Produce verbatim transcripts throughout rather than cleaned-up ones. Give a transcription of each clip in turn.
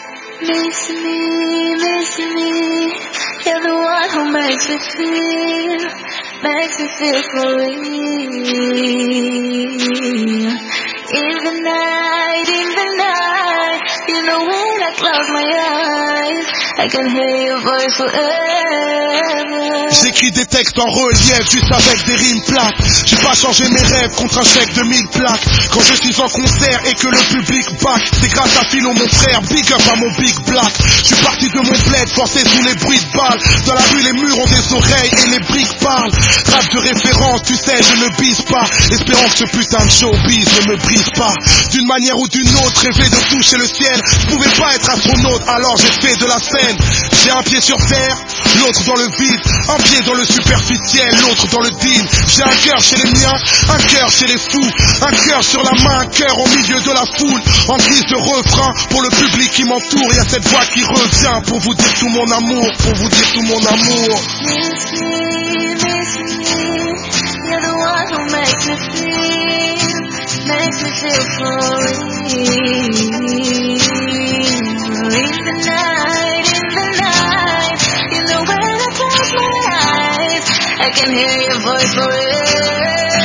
Miss me, miss me. You're the one who makes me feel, makes me feel for real. In the night, in the night, you know when I close my eyes, I can hear your voice forever. J'écris des textes en relief, juste avec des rimes plates. J'ai pas changé mes rêves contre un chèque de mille plaques. Quand je suis en concert et que le public back, c'est grâce à Philo mon frère, big up à mon big black. Je suis parti de mon bled, forcé sous les bruits de balles. Dans la rue les murs ont des oreilles et les briques parlent. Rap de référence, tu sais je ne bise pas, espérant que ce putain de showbiz ne me brise pas. D'une manière ou d'une autre, rêver de toucher le ciel. Je pouvais pas être astronaute, alors j'ai fait de la scène. J'ai un pied sur terre, l'autre dans le vide. Un pied dans le superficiel, l'autre dans le deal. J'ai un cœur chez les miens, un cœur chez les fous. Un cœur sur la main, un cœur au milieu de la foule. En guise de refrain, pour le public qui m'entoure. Y'a cette voix qui revient pour vous dire tout mon amour. Pour vous dire tout mon amour. Miss me, miss me. You're the one who makes me feel, makes me feel for real. In the night, in the night, you know when I close my eyes, I can hear your voice forever.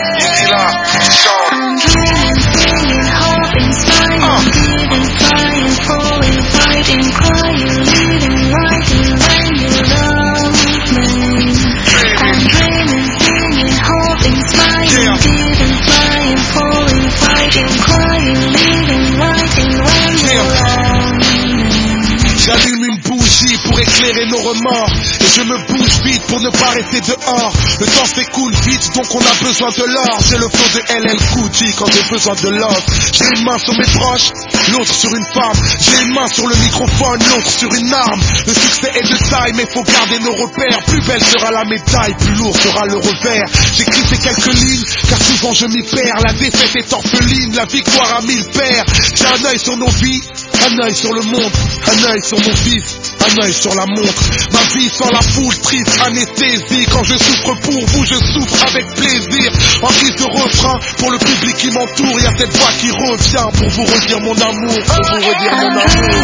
I'm dreaming, singing, hoping, smiling, giving, flying, falling, fighting, crying, living, writing when you love me. I'm dreaming, singing, hoping, smiling, giving, flying, falling, fighting, crying, living, writing when you love me. J'allume une bougie pour éclairer nos remords. Et je me bouge vite pour ne pas rester dehors. Le temps s'écoule vite donc on a besoin de l'or. J'ai le flow de L L Cool J quand j'ai besoin de love. J'ai une main sur mes proches, l'autre sur une femme. J'ai une main sur le microphone, l'autre sur une arme. Le succès est de taille mais faut garder nos repères. Plus belle sera la médaille, plus lourd sera le revers. J'écris ces quelques lignes car souvent je m'y perds. La défaite est orpheline, la victoire a mille pères. J'ai un œil sur nos vies, un œil sur le monde, un œil sur mon fils, un œil sur la montre. Ma vie sans la foule, triste anesthésie. Quand je souffre pour vous, je souffre avec plaisir. En guise de refrain, pour le public qui m'entoure, y'a cette voix qui revient pour vous redire mon amour, pour vous redire mon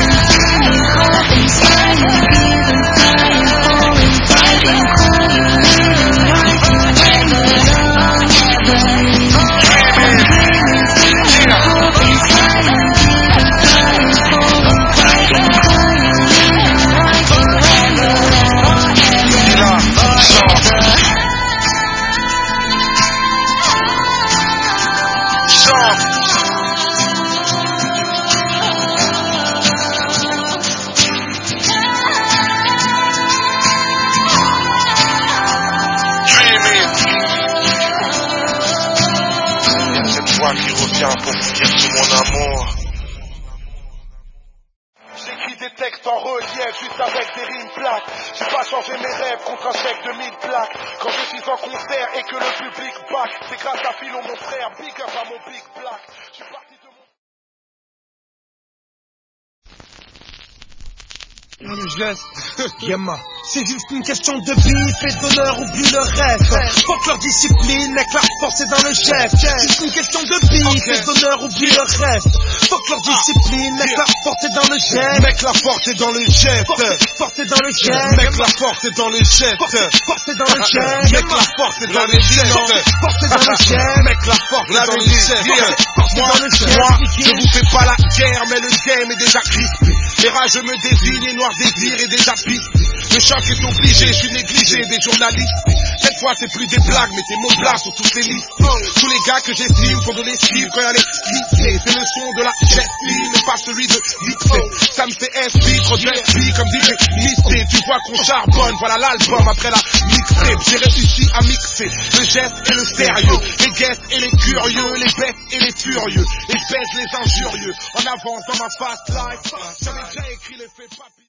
qui revient pour vous dire tout mon amour. J'écris des textes en relief juste avec des rimes plates. J'ai pas changé mes rêves contre un chèque de mille plaques. Quand je suis en concert et que le public back, c'est grâce à Philo mon frère, big up à mon big black. Je suis parti de mon... Le geste, Yama. C'est juste une question de bif et d'honneur, oublie le reste. Faut que leur discipline, mec, la force est dans le geste. C'est juste une question de bif et d'honneur, oublie le reste. Faut que leur discipline, mec, la force est dans le geste. Mec, la force est dans le geste. Force est dans le geste. Mec, la force est dans le geste. Force est dans le geste. Mec, la force est dans le geste. Force est dans le geste. Mec, la force est dans le geste. Moi, moi, je vous fais pas la guerre, mais le game est déjà crispé. Les rages me désignent et noir désir est déjà pisté. Le choc est obligé, je suis négligé des journalistes. Cette fois c'est plus des blagues, mais tes mots blagues sur toutes les listes. Tous les gars que j'estime font de l'esquive quand y'a les clichés. C'est le son de la gestine, mais pas celui de Nipsey. Ça me fait S P, trop de S P comme D J Misté. Tu vois qu'on charbonne, voilà l'album après la mixtape. J'ai réussi à mixer le geste et le sérieux, les guests et les curieux, les bêtes et les furieux, les bêtes, les injurieux. En avance dans ma fast life, j'avais déjà écrit les faits papier.